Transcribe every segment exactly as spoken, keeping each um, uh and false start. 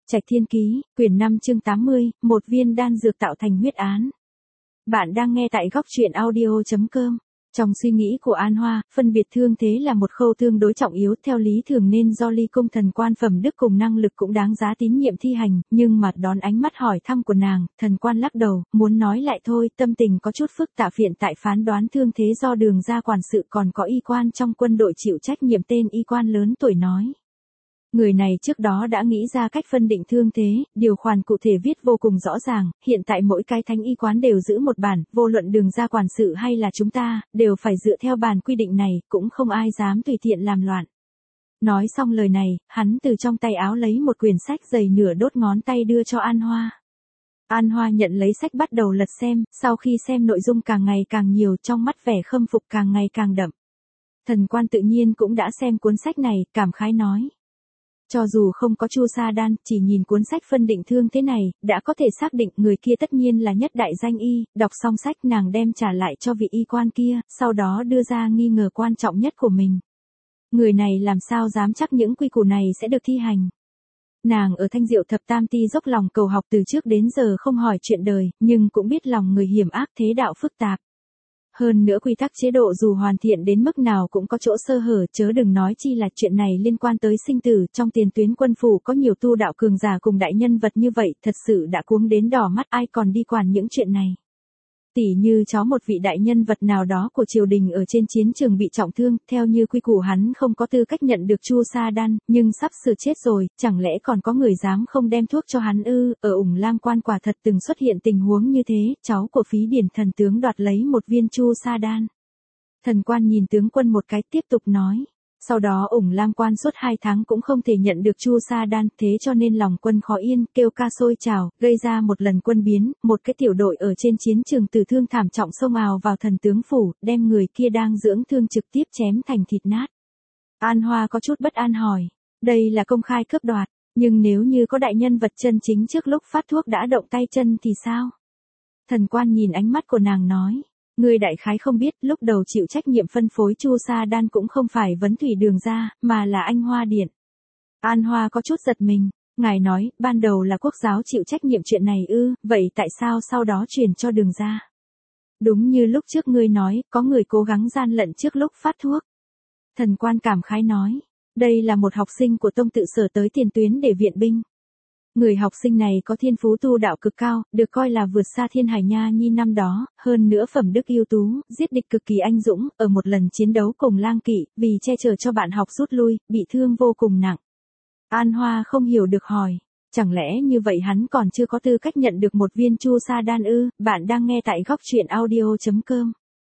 Trạch Thiên Ký, quyển năm chương tám mươi, một viên đan dược tạo thành huyết án. Bạn đang nghe tại góc truyện audio chấm com. Trong suy nghĩ của An Hoa, phân biệt thương thế là một khâu tương đối trọng yếu, theo lý thường nên do ly cung thần quan phẩm đức cùng năng lực cũng đáng giá tín nhiệm thi hành, nhưng mặt đón ánh mắt hỏi thăm của nàng, thần quan lắc đầu, muốn nói lại thôi, tâm tình có chút phức tạp. Hiện tại phán đoán thương thế do Đường gia quản sự còn có y quan trong quân đội chịu trách nhiệm tên y quan lớn tuổi nói. Người này trước đó đã nghĩ ra cách phân định thương thế, điều khoản cụ thể viết vô cùng rõ ràng, hiện tại mỗi cái thánh y quán đều giữ một bản, vô luận Đường gia quản sự hay là chúng ta, đều phải dựa theo bản quy định này, cũng không ai dám tùy tiện làm loạn. Nói xong lời này, hắn từ trong tay áo lấy một quyển sách dày nửa đốt ngón tay đưa cho An Hoa. An Hoa nhận lấy sách bắt đầu lật xem, sau khi xem nội dung càng ngày càng nhiều, trong mắt vẻ khâm phục càng ngày càng đậm. Thần quan tự nhiên cũng đã xem cuốn sách này, cảm khái nói. Cho dù không có Chu Sa Đan, chỉ nhìn cuốn sách phân định thương thế này, đã có thể xác định người kia tất nhiên là nhất đại danh y. Đọc xong sách nàng đem trả lại cho vị y quan kia, sau đó đưa ra nghi ngờ quan trọng nhất của mình. Người này làm sao dám chắc những quy củ này sẽ được thi hành. Nàng ở Thanh Diệu Thập Tam Ti dốc lòng cầu học từ trước đến giờ không hỏi chuyện đời, nhưng cũng biết lòng người hiểm ác, thế đạo phức tạp. Hơn nữa quy tắc chế độ dù hoàn thiện đến mức nào cũng có chỗ sơ hở, chớ đừng nói chi là chuyện này liên quan tới sinh tử. Trong tiền tuyến quân phủ có nhiều tu đạo cường giả cùng đại nhân vật như vậy, thật sự đã cuống đến đỏ mắt, ai còn đi quản những chuyện này. Tỉ như cháu một vị đại nhân vật nào đó của triều đình ở trên chiến trường bị trọng thương, theo như quy củ hắn không có tư cách nhận được Chu Sa Đan, nhưng sắp sửa chết rồi, chẳng lẽ còn có người dám không đem thuốc cho hắn ư? Ở Ủng Lam Quan quả thật từng xuất hiện tình huống như thế, cháu của Phí Điển thần tướng đoạt lấy một viên Chu Sa Đan. Thần quan nhìn tướng quân một cái tiếp tục nói. Sau đó Ủng Lam Quan suốt hai tháng cũng không thể nhận được Chu Sa Đan, thế cho nên lòng quân khó yên, kêu ca sôi trào, gây ra một lần quân biến, một cái tiểu đội ở trên chiến trường tử thương thảm trọng xông ào vào thần tướng phủ, đem người kia đang dưỡng thương trực tiếp chém thành thịt nát. An Hoa có chút bất an hỏi, đây là công khai cướp đoạt, nhưng nếu như có đại nhân vật chân chính trước lúc phát thuốc đã động tay chân thì sao? Thần quan nhìn ánh mắt của nàng nói. Người đại khái không biết, lúc đầu chịu trách nhiệm phân phối Chu Sa Đan cũng không phải Vấn Thủy Đường gia, mà là Anh Hoa Điện. An Hoa có chút giật mình, ngài nói, ban đầu là quốc giáo chịu trách nhiệm chuyện này ư, vậy tại sao sau đó truyền cho Đường gia? Đúng như lúc trước ngươi nói, có người cố gắng gian lận trước lúc phát thuốc. Thần quan cảm khái nói, đây là một học sinh của Tông Tự Sở tới tiền tuyến để viện binh. Người học sinh này có thiên phú tu đạo cực cao, được coi là vượt xa Thiên Hải Nha Nhi năm đó, hơn nữa phẩm đức ưu tú, giết địch cực kỳ anh dũng, ở một lần chiến đấu cùng Lang Kỵ, vì che chở cho bạn học rút lui, bị thương vô cùng nặng. An Hoa không hiểu được hỏi, chẳng lẽ như vậy hắn còn chưa có tư cách nhận được một viên Chu Sa Đan ư? Bạn đang nghe tại góc truyện audio chấm com.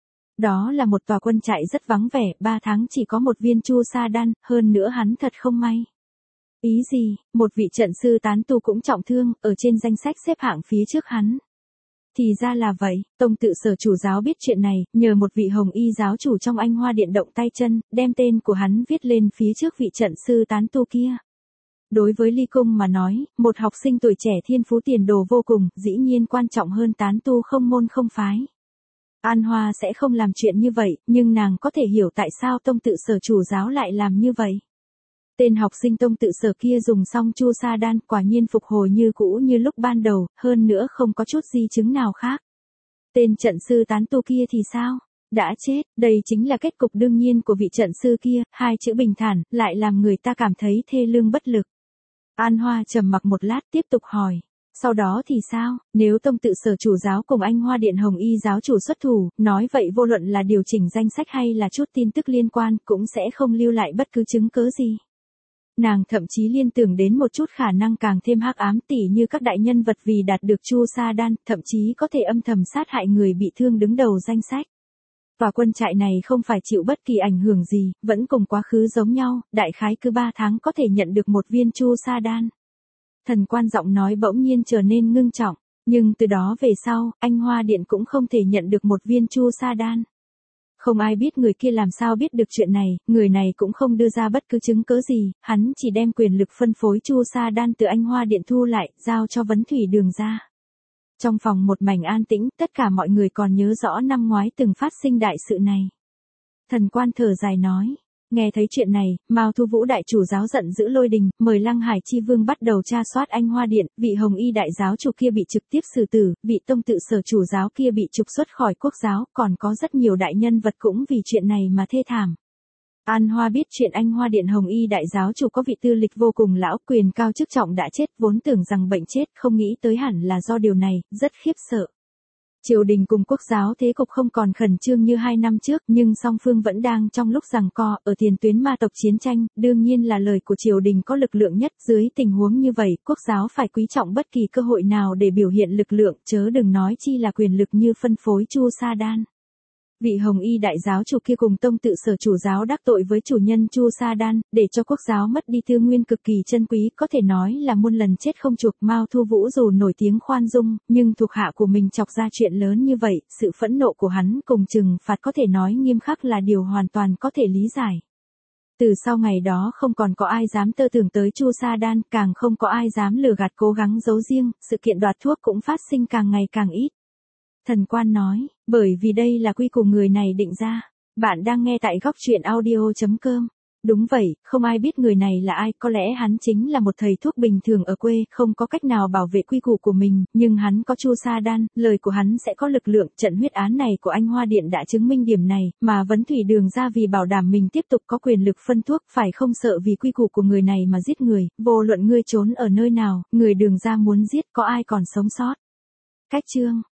Đó là một tòa quân trại rất vắng vẻ, ba tháng chỉ có một viên Chu Sa Đan, hơn nữa hắn thật không may. Ý gì, một vị trận sư tán tu cũng trọng thương, ở trên danh sách xếp hạng phía trước hắn. Thì ra là vậy, Tông Tự Sở chủ giáo biết chuyện này, nhờ một vị hồng y giáo chủ trong Anh Hoa Điện động tay chân, đem tên của hắn viết lên phía trước vị trận sư tán tu kia. Đối với Ly Cung mà nói, một học sinh tuổi trẻ thiên phú tiền đồ vô cùng, dĩ nhiên quan trọng hơn tán tu không môn không phái. An Hoa sẽ không làm chuyện như vậy, nhưng nàng có thể hiểu tại sao Tông Tự Sở chủ giáo lại làm như vậy. Tên học sinh Tông Tự Sở kia dùng xong Chu Sa Đan, quả nhiên phục hồi như cũ như lúc ban đầu, hơn nữa không có chút di chứng nào khác. Tên trận sư tán tu kia thì sao? Đã chết, đây chính là kết cục đương nhiên của vị trận sư kia, hai chữ bình thản, lại làm người ta cảm thấy thê lương bất lực. An Hoa trầm mặc một lát tiếp tục hỏi. Sau đó thì sao, nếu Tông Tự Sở chủ giáo cùng Anh Hoa Điện Hồng Y giáo chủ xuất thủ, nói vậy vô luận là điều chỉnh danh sách hay là chút tin tức liên quan, cũng sẽ không lưu lại bất cứ chứng cớ gì. Nàng thậm chí liên tưởng đến một chút khả năng càng thêm hắc ám, tỉ như các đại nhân vật vì đạt được Chu Sa Đan, thậm chí có thể âm thầm sát hại người bị thương đứng đầu danh sách. Và quân trại này không phải chịu bất kỳ ảnh hưởng gì, vẫn cùng quá khứ giống nhau, đại khái cứ ba tháng có thể nhận được một viên Chu Sa Đan. Thần quan giọng nói bỗng nhiên trở nên ngưng trọng, nhưng từ đó về sau, Anh Hoa Điện cũng không thể nhận được một viên Chu Sa Đan. Không ai biết người kia làm sao biết được chuyện này, người này cũng không đưa ra bất cứ chứng cớ gì, hắn chỉ đem quyền lực phân phối Chu Sa Đan từ Anh Hoa Điện thu lại, giao cho Vấn Thủy Đường gia. Trong phòng một mảnh an tĩnh, tất cả mọi người còn nhớ rõ năm ngoái từng phát sinh đại sự này. Thần quan thở dài nói, Nghe thấy chuyện này, Mao Thu Vũ đại chủ giáo giận dữ lôi đình, mời Lăng Hải Chi Vương bắt đầu tra soát Anh Hoa Điện, vị Hồng Y đại giáo chủ kia bị trực tiếp xử tử, vị tông tự sở chủ giáo kia bị trục xuất khỏi quốc giáo, còn có rất nhiều đại nhân vật cũng vì chuyện này mà thê thảm. An Hoa biết chuyện Anh Hoa Điện Hồng Y đại giáo chủ có vị tư lịch vô cùng lão, quyền cao chức trọng đã chết, vốn tưởng rằng bệnh chết, không nghĩ tới hẳn là do điều này, rất khiếp sợ. Triều đình cùng quốc giáo thế cục không còn khẩn trương như hai năm trước, nhưng song phương vẫn đang trong lúc giằng co, ở tiền tuyến ma tộc chiến tranh, đương nhiên là lời của triều đình có lực lượng nhất, dưới tình huống như vậy, quốc giáo phải quý trọng bất kỳ cơ hội nào để biểu hiện lực lượng, chớ đừng nói chi là quyền lực như phân phối Chu Sa Đan. Vị Hồng Y đại giáo chủ kia cùng tông tự sở chủ giáo đắc tội với chủ nhân Chu Sa Đan, để cho quốc giáo mất đi tư nguyên cực kỳ chân quý, có thể nói là muôn lần chết không chuộc. Mao Thu Vũ dù nổi tiếng khoan dung, nhưng thuộc hạ của mình chọc ra chuyện lớn như vậy, sự phẫn nộ của hắn cùng trừng phạt có thể nói nghiêm khắc là điều hoàn toàn có thể lý giải. Từ sau ngày đó không còn có ai dám tơ tưởng tới Chu Sa Đan, càng không có ai dám lừa gạt cố gắng giấu riêng, sự kiện đoạt thuốc cũng phát sinh càng ngày càng ít. Thần quan nói, bởi vì đây là quy củ người này định ra. Bạn đang nghe tại góc truyện audio chấm com. Đúng vậy, không ai biết người này là ai, có lẽ hắn chính là một thầy thuốc bình thường ở quê, không có cách nào bảo vệ quy củ của mình, nhưng hắn có Chu Sa Đan, lời của hắn sẽ có lực lượng. Trận huyết án này của Anh Hoa Điện đã chứng minh điểm này, mà Vấn Thủy Đường ra vì bảo đảm mình tiếp tục có quyền lực phân thuốc, phải không sợ vì quy củ của người này mà giết người, vô luận ngươi trốn ở nơi nào, người Đường ra muốn giết có ai còn sống sót. Cách chương